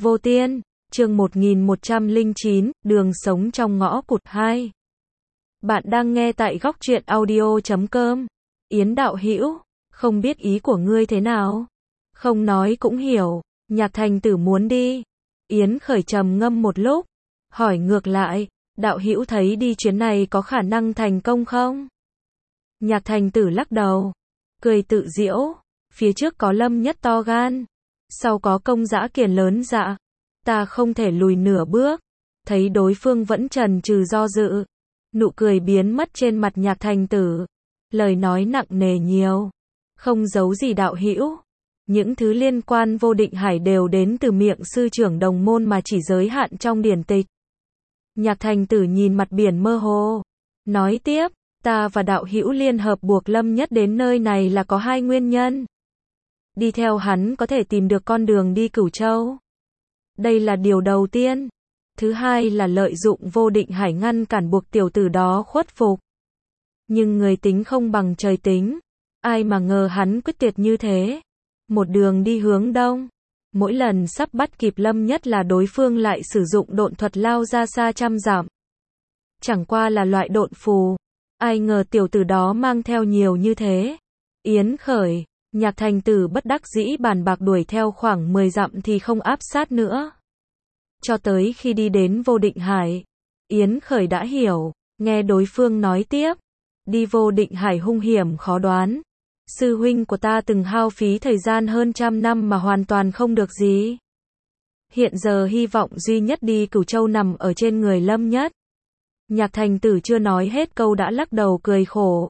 Vô Tiên, chương 1109, đường sống trong ngõ cụt 2. Bạn đang nghe tại góc truyện audio.com. Yến đạo hữu, không biết ý của ngươi thế nào? Không nói cũng hiểu, Nhạc Thành Tử muốn đi. Yến Khởi trầm ngâm một lúc, hỏi ngược lại, đạo hữu thấy đi chuyến này có khả năng thành công không? Nhạc Thành Tử lắc đầu, cười tự giễu, phía trước có Lâm Nhất to gan, sau có Công Dã Kiền lớn dạ, ta không thể lùi nửa bước. Thấy đối phương vẫn chần chừ do dự, nụ cười biến mất trên mặt Nhạc Thành Tử, lời nói nặng nề nhiều, không giấu gì đạo hữu, những thứ liên quan Vô Định Hải đều đến từ miệng sư trưởng đồng môn mà chỉ giới hạn trong điển tịch. Nhạc Thành Tử nhìn mặt biển mơ hồ, nói tiếp, ta và đạo hữu liên hợp buộc Lâm Nhất đến nơi này là có hai nguyên nhân. Đi theo hắn có thể tìm được con đường đi Cửu Châu. Đây là điều đầu tiên. Thứ hai là lợi dụng Vô Định Hải ngăn cản buộc tiểu tử đó khuất phục. Nhưng người tính không bằng trời tính. Ai mà ngờ hắn quyết tuyệt như thế. Một đường đi hướng đông. Mỗi lần sắp bắt kịp Lâm Nhất là đối phương lại sử dụng độn thuật lao ra xa trăm dặm. Chẳng qua là loại độn phù. Ai ngờ tiểu tử đó mang theo nhiều như thế. Yến Khởi, Nhạc Thành Tử bất đắc dĩ bàn bạc đuổi theo khoảng 10 dặm thì không áp sát nữa. Cho tới khi đi đến Vô Định Hải, Yến Khởi đã hiểu, nghe đối phương nói tiếp. Đi Vô Định Hải hung hiểm khó đoán. Sư huynh của ta từng hao phí thời gian hơn 100 năm mà hoàn toàn không được gì. Hiện giờ hy vọng duy nhất đi Cửu Châu nằm ở trên người Lâm Nhất. Nhạc Thành Tử chưa nói hết câu đã lắc đầu cười khổ.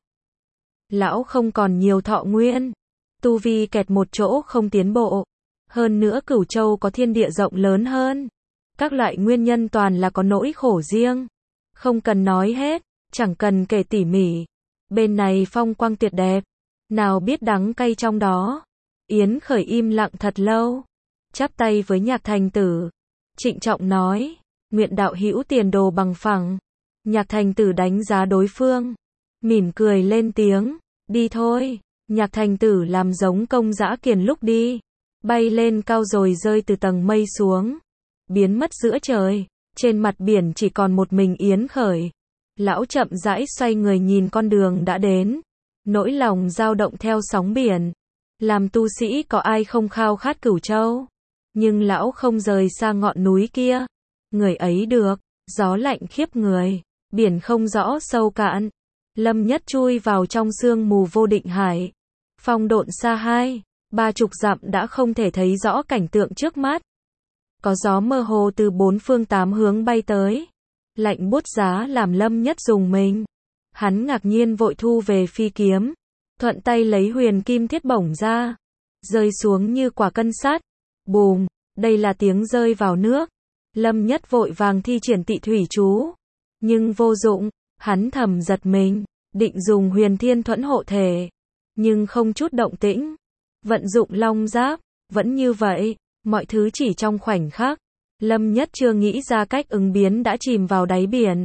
Lão không còn nhiều thọ nguyên. Tu vi kẹt một chỗ không tiến bộ. Hơn nữa Cửu Châu có thiên địa rộng lớn hơn. Các loại nguyên nhân toàn là có nỗi khổ riêng. Không cần nói hết, chẳng cần kể tỉ mỉ. Bên này phong quang tuyệt đẹp. Nào biết đắng cay trong đó. Yến Khởi im lặng thật lâu. Chắp tay với Nhạc Thành Tử. Trịnh trọng nói. Nguyện đạo hữu tiền đồ bằng phẳng. Nhạc Thành Tử đánh giá đối phương. Mỉm cười lên tiếng. Đi thôi. Nhạc Thành Tử làm giống Công Dã Kiền lúc đi. Bay lên cao rồi rơi từ tầng mây xuống. Biến mất giữa trời. Trên mặt biển chỉ còn một mình Yến Khởi. Lão chậm rãi xoay người nhìn con đường đã đến. Nỗi lòng dao động theo sóng biển. Làm tu sĩ có ai không khao khát Cửu Châu. Nhưng lão không rời xa ngọn núi kia. Người ấy được. Gió lạnh khiếp người. Biển không rõ sâu cạn. Lâm Nhất chui vào trong sương mù Vô Định Hải. Phong độn xa 20-30 dặm đã không thể thấy rõ cảnh tượng trước mắt. Có gió mơ hồ từ bốn phương tám hướng bay tới. Lạnh buốt giá làm Lâm Nhất rùng mình. Hắn ngạc nhiên vội thu về phi kiếm. Thuận tay lấy huyền kim thiết bổng ra. Rơi xuống như quả cân sắt. Bùm, đây là tiếng rơi vào nước. Lâm Nhất vội vàng thi triển tị thủy chú. Nhưng vô dụng, hắn thầm giật mình. Định dùng huyền thiên thuẫn hộ thể. Nhưng không chút động tĩnh. Vận dụng long giáp, vẫn như vậy. Mọi thứ chỉ trong khoảnh khắc. Lâm Nhất chưa nghĩ ra cách ứng biến đã chìm vào đáy biển.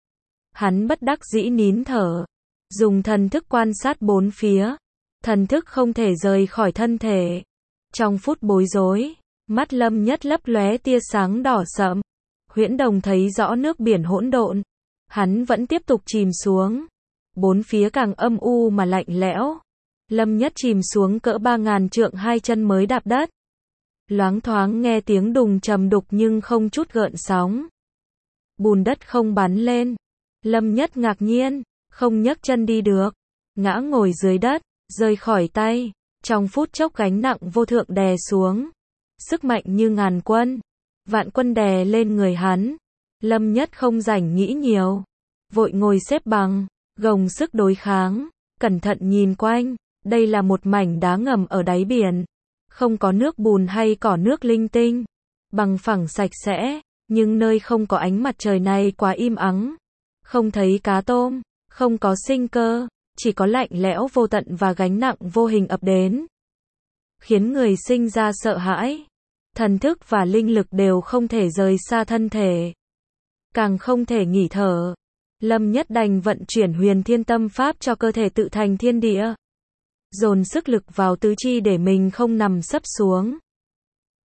Hắn bất đắc dĩ nín thở. Dùng thần thức quan sát bốn phía. Thần thức không thể rời khỏi thân thể. Trong phút bối rối, mắt Lâm Nhất lấp lóe tia sáng đỏ sậm. Huyễn Đồng thấy rõ nước biển hỗn độn. Hắn vẫn tiếp tục chìm xuống. Bốn phía càng âm u mà lạnh lẽo. Lâm Nhất chìm xuống cỡ 3000 trượng hai chân mới đạp đất. Loáng thoáng nghe tiếng đùng trầm đục nhưng không chút gợn sóng. Bùn đất không bắn lên. Lâm Nhất ngạc nhiên, không nhấc chân đi được. Ngã ngồi dưới đất, rơi khỏi tay. Trong phút chốc gánh nặng vô thượng đè xuống. Sức mạnh như ngàn quân. Vạn quân đè lên người hắn. Lâm Nhất không rảnh nghĩ nhiều. Vội ngồi xếp bằng, gồng sức đối kháng. Cẩn thận nhìn quanh. Đây là một mảnh đá ngầm ở đáy biển. Không có nước bùn hay cỏ nước linh tinh. Bằng phẳng sạch sẽ. Nhưng nơi không có ánh mặt trời này quá im ắng. Không thấy cá tôm. Không có sinh cơ. Chỉ có lạnh lẽo vô tận và gánh nặng vô hình ập đến. Khiến người sinh ra sợ hãi. Thần thức và linh lực đều không thể rời xa thân thể. Càng không thể nghỉ thở. Lâm Nhất đành vận chuyển huyền thiên tâm pháp cho cơ thể tự thành thiên địa. Dồn sức lực vào tứ chi để mình không nằm sấp xuống.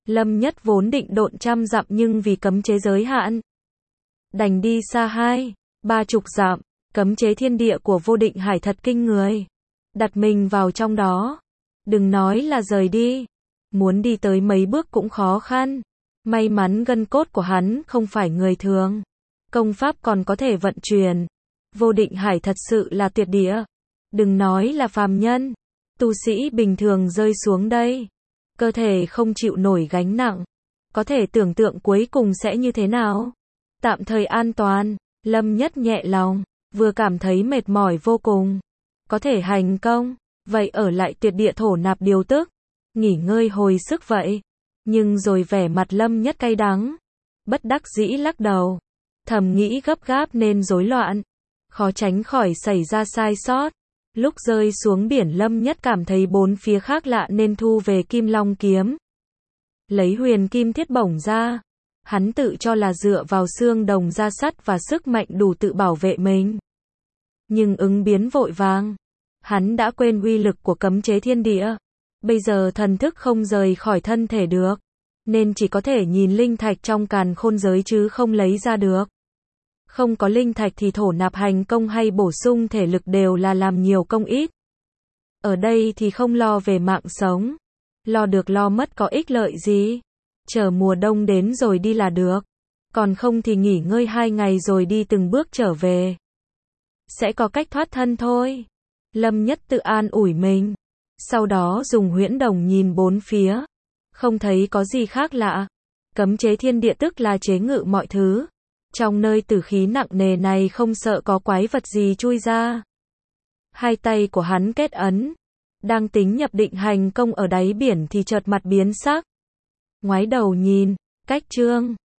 Lâm Nhất vốn định độn 100 dặm nhưng vì cấm chế giới hạn, đành đi xa 20-30 dặm. Cấm chế thiên địa của vô định hải thật kinh người. Đặt mình vào trong đó, đừng nói là rời đi, muốn đi tới mấy bước cũng khó khăn. May mắn gân cốt của hắn không phải người thường, công pháp còn có thể vận chuyển. Vô định hải thật sự là tuyệt địa. Đừng nói là phàm nhân, tu sĩ bình thường rơi xuống đây, cơ thể không chịu nổi gánh nặng. Có thể tưởng tượng cuối cùng sẽ như thế nào. Tạm thời an toàn, Lâm Nhất nhẹ lòng, vừa cảm thấy mệt mỏi vô cùng. Có thể hành công, vậy ở lại tuyệt địa thổ nạp điều tức, nghỉ ngơi hồi sức vậy. Nhưng rồi vẻ mặt Lâm Nhất cay đắng, bất đắc dĩ lắc đầu, thầm nghĩ gấp gáp nên rối loạn, khó tránh khỏi xảy ra sai sót. Lúc rơi xuống biển Lâm Nhất cảm thấy bốn phía khác lạ nên thu về Kim Long kiếm. Lấy huyền kim thiết bổng ra, hắn tự cho là dựa vào xương đồng da sắt và sức mạnh đủ tự bảo vệ mình. Nhưng ứng biến vội vàng, hắn đã quên uy lực của cấm chế thiên địa. Bây giờ thần thức không rời khỏi thân thể được, nên chỉ có thể nhìn linh thạch trong càn khôn giới chứ không lấy ra được. Không có linh thạch thì thổ nạp hành công hay bổ sung thể lực đều là làm nhiều công ít. Ở đây thì không lo về mạng sống, lo được lo mất có ích lợi gì. Chờ mùa đông đến rồi đi là được, còn không thì nghỉ ngơi 2 ngày rồi đi từng bước trở về. Sẽ có cách thoát thân thôi. Lâm Nhất tự an ủi mình. Sau đó dùng huyễn đồng nhìn bốn phía, không thấy có gì khác lạ. Cấm chế thiên địa tức là chế ngự mọi thứ. Trong nơi tử khí nặng nề này không sợ có quái vật gì chui ra. Hai tay của hắn kết ấn, đang tính nhập định hành công ở đáy biển thì chợt mặt biến sắc. Ngoái đầu nhìn, cách chương